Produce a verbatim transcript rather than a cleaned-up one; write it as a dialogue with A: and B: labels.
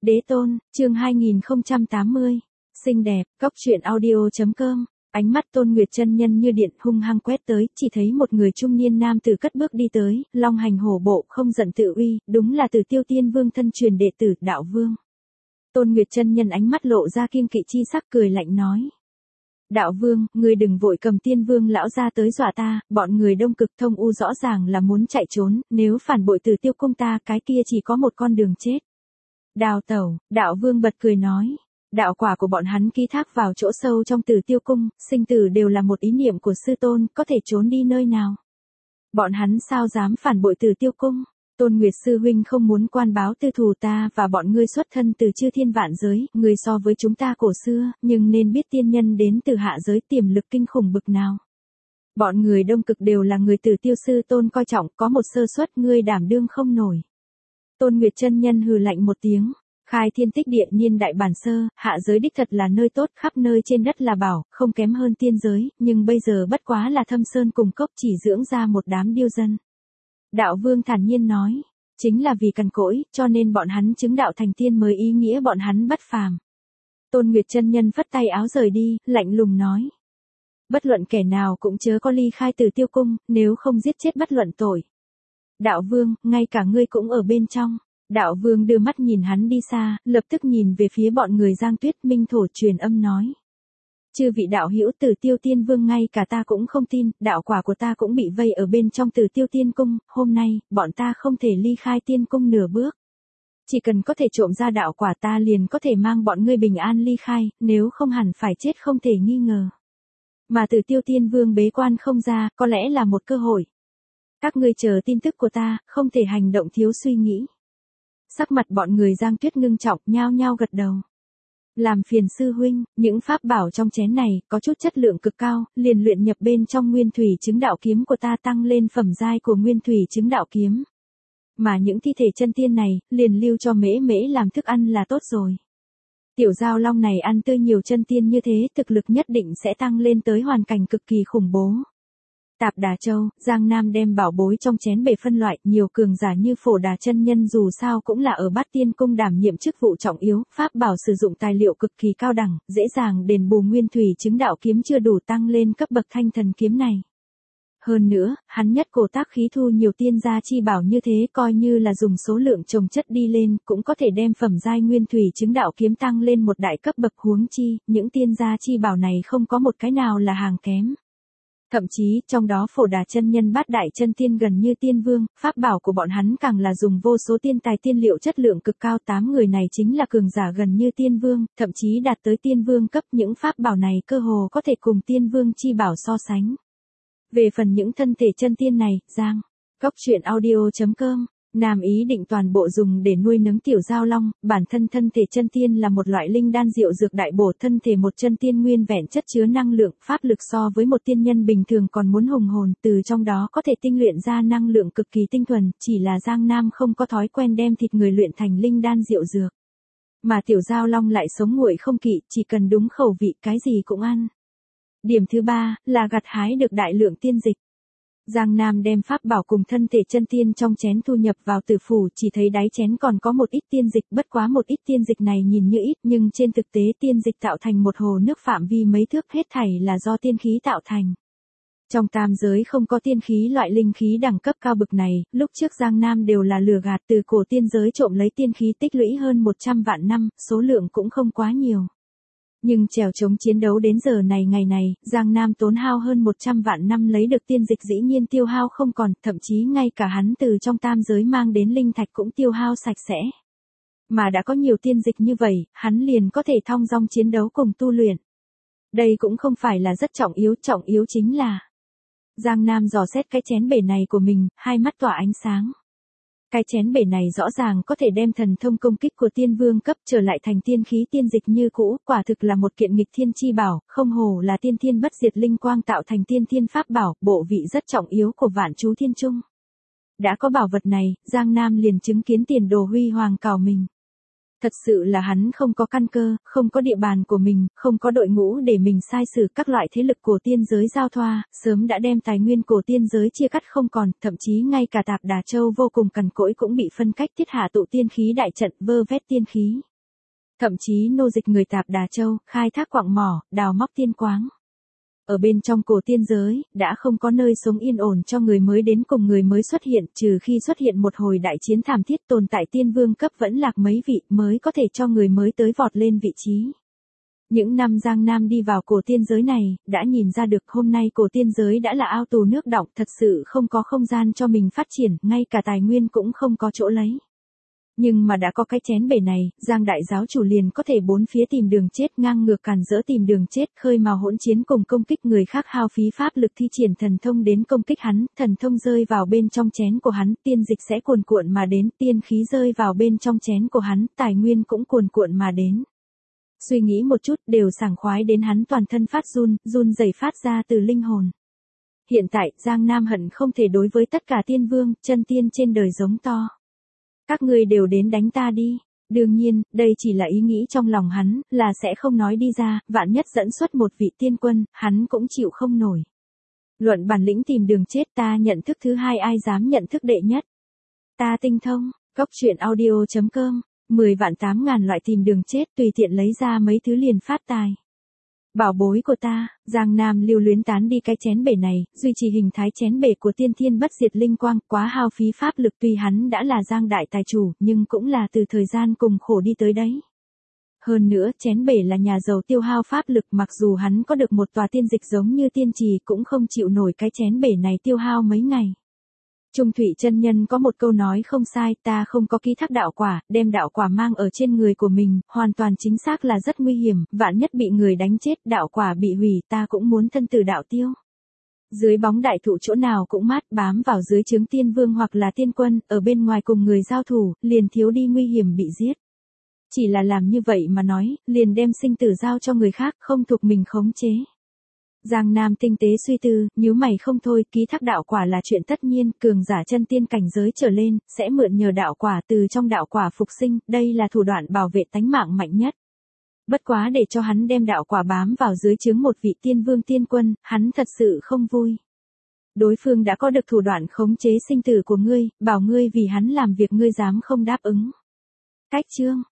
A: Đế tôn, chương hai nghìn không trăm tám mươi. Xinh đẹp, cóc truyện audio.com. Ánh mắt Tôn Nguyệt chân nhân như điện hung hăng quét tới, chỉ thấy một người trung niên nam tử cất bước đi tới, long hành hổ bộ, không giận tự uy, đúng là Từ Tiêu Tiên Vương thân truyền đệ tử, Đạo Vương. Tôn Nguyệt chân nhân ánh mắt lộ ra kiêng kỵ chi sắc, cười lạnh nói: Đạo Vương, ngươi đừng vội cầm Tiên Vương lão ra tới dọa ta, bọn người Đông Cực Thông U rõ ràng là muốn chạy trốn, nếu phản bội Từ Tiêu cung ta, cái kia chỉ có một con đường chết. Đào tẩu, Đạo Vương bật cười nói: đạo quả của bọn hắn ký thác vào chỗ sâu trong Từ Tiêu cung, sinh tử đều là một ý niệm của sư tôn, có thể trốn đi nơi nào. Bọn hắn sao dám phản bội Từ Tiêu cung? Tôn Nguyệt sư huynh không muốn quan báo tư thù ta và bọn ngươi xuất thân từ chư thiên vạn giới, người so với chúng ta cổ xưa, nhưng nên biết tiên nhân đến từ hạ giới tiềm lực kinh khủng bực nào. Bọn người Đông Cực đều là người Từ Tiêu sư tôn coi trọng, có một sơ suất ngươi đảm đương không nổi. Tôn Nguyệt chân nhân hừ lạnh một tiếng: khai thiên tích địa niên đại bản sơ, hạ giới đích thật là nơi tốt, khắp nơi trên đất là bảo, không kém hơn tiên giới, nhưng bây giờ bất quá là thâm sơn cùng cốc chỉ dưỡng ra một đám điêu dân. Đạo Vương thản nhiên nói: chính là vì cằn cỗi, cho nên bọn hắn chứng đạo thành tiên mới ý nghĩa bọn hắn bất phàm. Tôn Nguyệt chân nhân phất tay áo rời đi, lạnh lùng nói: bất luận kẻ nào cũng chớ có ly khai Từ Tiêu cung, nếu không giết chết bất luận tội. Đạo Vương, ngay cả ngươi cũng ở bên trong. Đạo Vương đưa mắt nhìn hắn đi xa, lập tức nhìn về phía bọn người Giang Tuyết Minh thổ truyền âm nói: chư vị đạo hữu, Từ Tiêu Tiên Vương ngay cả ta cũng không tin, đạo quả của ta cũng bị vây ở bên trong Từ Tiêu Tiên cung, hôm nay, bọn ta không thể ly khai Tiên cung nửa bước. Chỉ cần có thể trộm ra đạo quả ta liền có thể mang bọn ngươi bình an ly khai, nếu không hẳn phải chết không thể nghi ngờ. Mà Từ Tiêu Tiên Vương bế quan không ra, có lẽ là một cơ hội. Các ngươi chờ tin tức của ta, không thể hành động thiếu suy nghĩ. Sắc mặt bọn người Giang Tuyết ngưng trọng, nhao nhao gật đầu. Làm phiền sư huynh, những pháp bảo trong chén này, có chút chất lượng cực cao, liền luyện nhập bên trong nguyên thủy chứng đạo kiếm của ta, tăng lên phẩm giai của nguyên thủy chứng đạo kiếm. Mà những thi thể chân tiên này, liền lưu cho mễ mễ làm thức ăn là tốt rồi. Tiểu giao long này ăn tươi nhiều chân tiên như thế, thực lực nhất định sẽ tăng lên tới hoàn cảnh cực kỳ khủng bố. Tạp Đà Châu, Giang Nam đem bảo bối trong chén bể phân loại, nhiều cường giả như Phổ Đà chân nhân dù sao cũng là ở Bát Tiên cung đảm nhiệm chức vụ trọng yếu, pháp bảo sử dụng tài liệu cực kỳ cao đẳng, dễ dàng đền bù nguyên thủy chứng đạo kiếm chưa đủ tăng lên cấp bậc thanh thần kiếm này. Hơn nữa, hắn nhất cổ tác khí thu nhiều tiên gia chi bảo như thế, coi như là dùng số lượng chồng chất đi lên, cũng có thể đem phẩm giai nguyên thủy chứng đạo kiếm tăng lên một đại cấp bậc, huống chi, những tiên gia chi bảo này không có một cái nào là hàng kém. Thậm chí, trong đó Phổ Đà chân nhân bát đại chân tiên gần như tiên vương, pháp bảo của bọn hắn càng là dùng vô số tiên tài tiên liệu chất lượng cực cao, tám người này chính là cường giả gần như tiên vương, thậm chí đạt tới tiên vương cấp, những pháp bảo này cơ hồ có thể cùng tiên vương chi bảo so sánh. Về phần những thân thể chân tiên này, Giang, cóc truyện audio.com, Nam ý định toàn bộ dùng để nuôi nấng tiểu giao long, bản thân thân thể chân tiên là một loại linh đan diệu dược đại bổ, thân thể một chân tiên nguyên vẹn chất chứa năng lượng, pháp lực so với một tiên nhân bình thường còn muốn hùng hồn, từ trong đó có thể tinh luyện ra năng lượng cực kỳ tinh thuần, chỉ là Giang Nam không có thói quen đem thịt người luyện thành linh đan diệu dược. Mà tiểu giao long lại sống nguội không kỵ, chỉ cần đúng khẩu vị cái gì cũng ăn. Điểm thứ ba, là gặt hái được đại lượng tiên dịch. Giang Nam đem pháp bảo cùng thân thể chân tiên trong chén thu nhập vào tử phủ, chỉ thấy đáy chén còn có một ít tiên dịch, bất quá một ít tiên dịch này nhìn như ít, nhưng trên thực tế tiên dịch tạo thành một hồ nước phạm vi mấy thước, hết thảy là do tiên khí tạo thành. Trong tam giới không có tiên khí loại linh khí đẳng cấp cao bực này, lúc trước Giang Nam đều là lừa gạt, từ cổ tiên giới trộm lấy tiên khí tích lũy hơn một trăm vạn năm, số lượng cũng không quá nhiều. Nhưng trèo chống chiến đấu đến giờ này ngày này, Giang Nam tốn hao hơn một trăm vạn năm lấy được tiên dịch dĩ nhiên tiêu hao không còn, thậm chí ngay cả hắn từ trong tam giới mang đến linh thạch cũng tiêu hao sạch sẽ. Mà đã có nhiều tiên dịch như vậy, hắn liền có thể thong dong chiến đấu cùng tu luyện. Đây cũng không phải là rất trọng yếu, trọng yếu chính là Giang Nam dò xét cái chén bể này của mình, hai mắt tỏa ánh sáng. Cái chén bể này rõ ràng có thể đem thần thông công kích của tiên vương cấp trở lại thành tiên khí tiên dịch như cũ, quả thực là một kiện nghịch thiên chi bảo, không hồ là tiên thiên bất diệt linh quang tạo thành tiên thiên pháp bảo, bộ vị rất trọng yếu của vạn chú thiên trung. Đã có bảo vật này, Giang Nam liền chứng kiến tiền đồ huy hoàng cào mình. Thật sự là hắn không có căn cơ, không có địa bàn của mình, không có đội ngũ để mình sai sử, các loại thế lực của tiên giới giao thoa, sớm đã đem tài nguyên của tiên giới chia cắt không còn, thậm chí ngay cả Tạp Đà Châu vô cùng cằn cỗi cũng bị phân cách, thiết hạ tụ tiên khí đại trận, vơ vét tiên khí. Thậm chí nô dịch người tạp Đà Châu, khai thác quặng mỏ, đào móc tiên quáng. Ở bên trong cổ tiên giới, đã không có nơi sống yên ổn cho người mới đến cùng người mới xuất hiện, trừ khi xuất hiện một hồi đại chiến thảm thiết tồn tại tiên vương cấp vẫn lạc mấy vị mới có thể cho người mới tới vọt lên vị trí. Những năm Giang Nam đi vào cổ tiên giới này, đã nhìn ra được hôm nay cổ tiên giới đã là ao tù nước đọng, thật sự không có không gian cho mình phát triển, ngay cả tài nguyên cũng không có chỗ lấy. Nhưng mà đã có cái chén bể này, Giang đại giáo chủ liền có thể bốn phía tìm đường chết, ngang ngược càn rỡ tìm đường chết, khơi mào hỗn chiến cùng công kích người khác, hao phí pháp lực thi triển thần thông đến công kích hắn, thần thông rơi vào bên trong chén của hắn, tiên dịch sẽ cuồn cuộn mà đến, tiên khí rơi vào bên trong chén của hắn, tài nguyên cũng cuồn cuộn mà đến. Suy nghĩ một chút, đều sảng khoái đến hắn toàn thân phát run, run rẩy phát ra từ linh hồn. Hiện tại, Giang Nam hận không thể đối với tất cả tiên vương, chân tiên trên đời giống to. Các ngươi đều đến đánh ta đi. Đương nhiên, đây chỉ là ý nghĩ trong lòng hắn, là sẽ không nói đi ra, vạn nhất dẫn xuất một vị tiên quân, hắn cũng chịu không nổi. Luận bản lĩnh tìm đường chết, ta nhận thức thứ hai, ai dám nhận thức đệ nhất. Ta tinh thông, cốc truyện audio chấm com, mười vạn tám ngàn loại tìm đường chết, tùy tiện lấy ra mấy thứ liền phát tài. Bảo bối của ta, Giang Nam lưu luyến tán đi cái chén bể này, duy trì hình thái chén bể của tiên thiên bất diệt linh quang, quá hao phí pháp lực, tuy hắn đã là Giang đại tài chủ, nhưng cũng là từ thời gian cùng khổ đi tới đấy. Hơn nữa, chén bể là nhà giàu tiêu hao pháp lực, mặc dù hắn có được một tòa tiên dịch giống như tiên trì cũng không chịu nổi cái chén bể này tiêu hao mấy ngày. Trung Thủy chân nhân có một câu nói không sai, ta không có ký thác đạo quả, đem đạo quả mang ở trên người của mình, hoàn toàn chính xác là rất nguy hiểm, vạn nhất bị người đánh chết, đạo quả bị hủy, ta cũng muốn thân tử đạo tiêu. Dưới bóng đại thụ chỗ nào cũng mát, bám vào dưới trướng tiên vương hoặc là tiên quân, ở bên ngoài cùng người giao thủ, liền thiếu đi nguy hiểm bị giết. Chỉ là làm như vậy mà nói, liền đem sinh tử giao cho người khác, không thuộc mình khống chế. Giang Nam tinh tế suy tư, nhíu mày không thôi, ký thác đạo quả là chuyện tất nhiên, cường giả chân tiên cảnh giới trở lên, sẽ mượn nhờ đạo quả từ trong đạo quả phục sinh, đây là thủ đoạn bảo vệ tánh mạng mạnh nhất. Bất quá để cho hắn đem đạo quả bám vào dưới trướng một vị tiên vương tiên quân, hắn thật sự không vui. Đối phương đã có được thủ đoạn khống chế sinh tử của ngươi, bảo ngươi vì hắn làm việc ngươi dám không đáp ứng. Cách chương